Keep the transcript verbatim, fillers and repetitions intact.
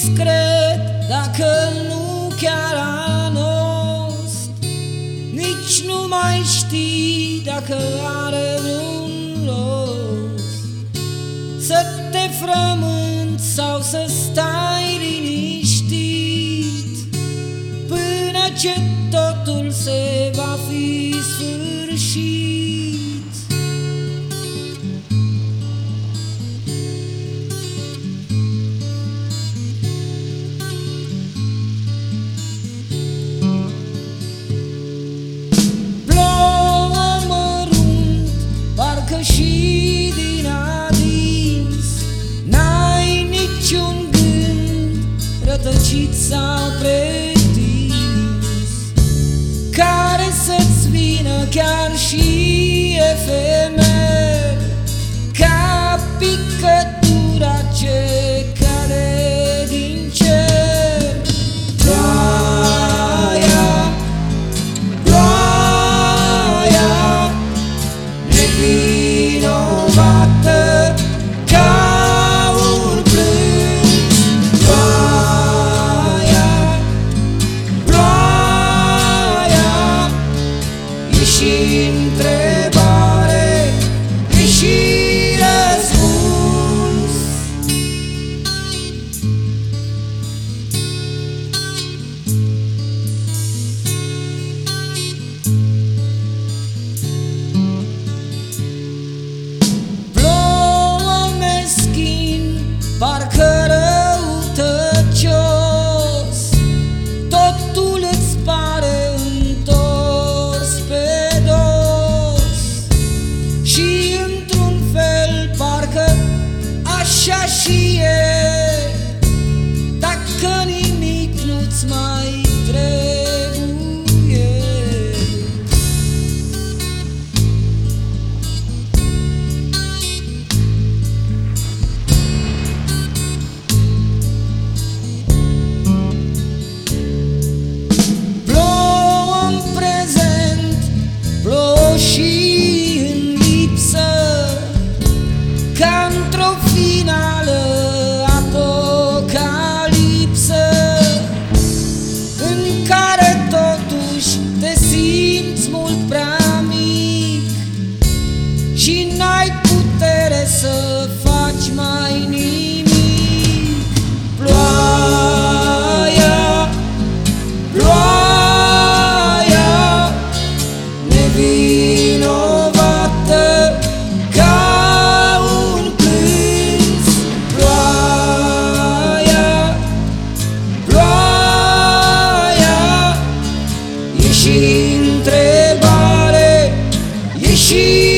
discret, dacă nu chiar anost, nici nu mai știi dacă are vreun rost să te frămânți sau să stai liniștit până ce totul se va fi sfârșit. Și din adins n-ai niciun gând rătăcit sau pretins care să-ți vină chiar și efemer, ca picătura ce cade din cer. Ploaia, ploaia nevinovată ca un plâns. Ploaia, ploaia, e și întrebare, e și răspuns. Parcă răutăcios, totul îți pare întors pe dos și într-un fel parcă așa și e, dacă nimic nu-ți mai trebuie. Și în lipsă, ca într-o finală apocalipsă, în care totuși te simți mult prea mic și n-ai putere să faci mai nimic. Ploaia, ploaia nevinovată ca un plâns. Ploaia, ploaia, e și întrebare, e și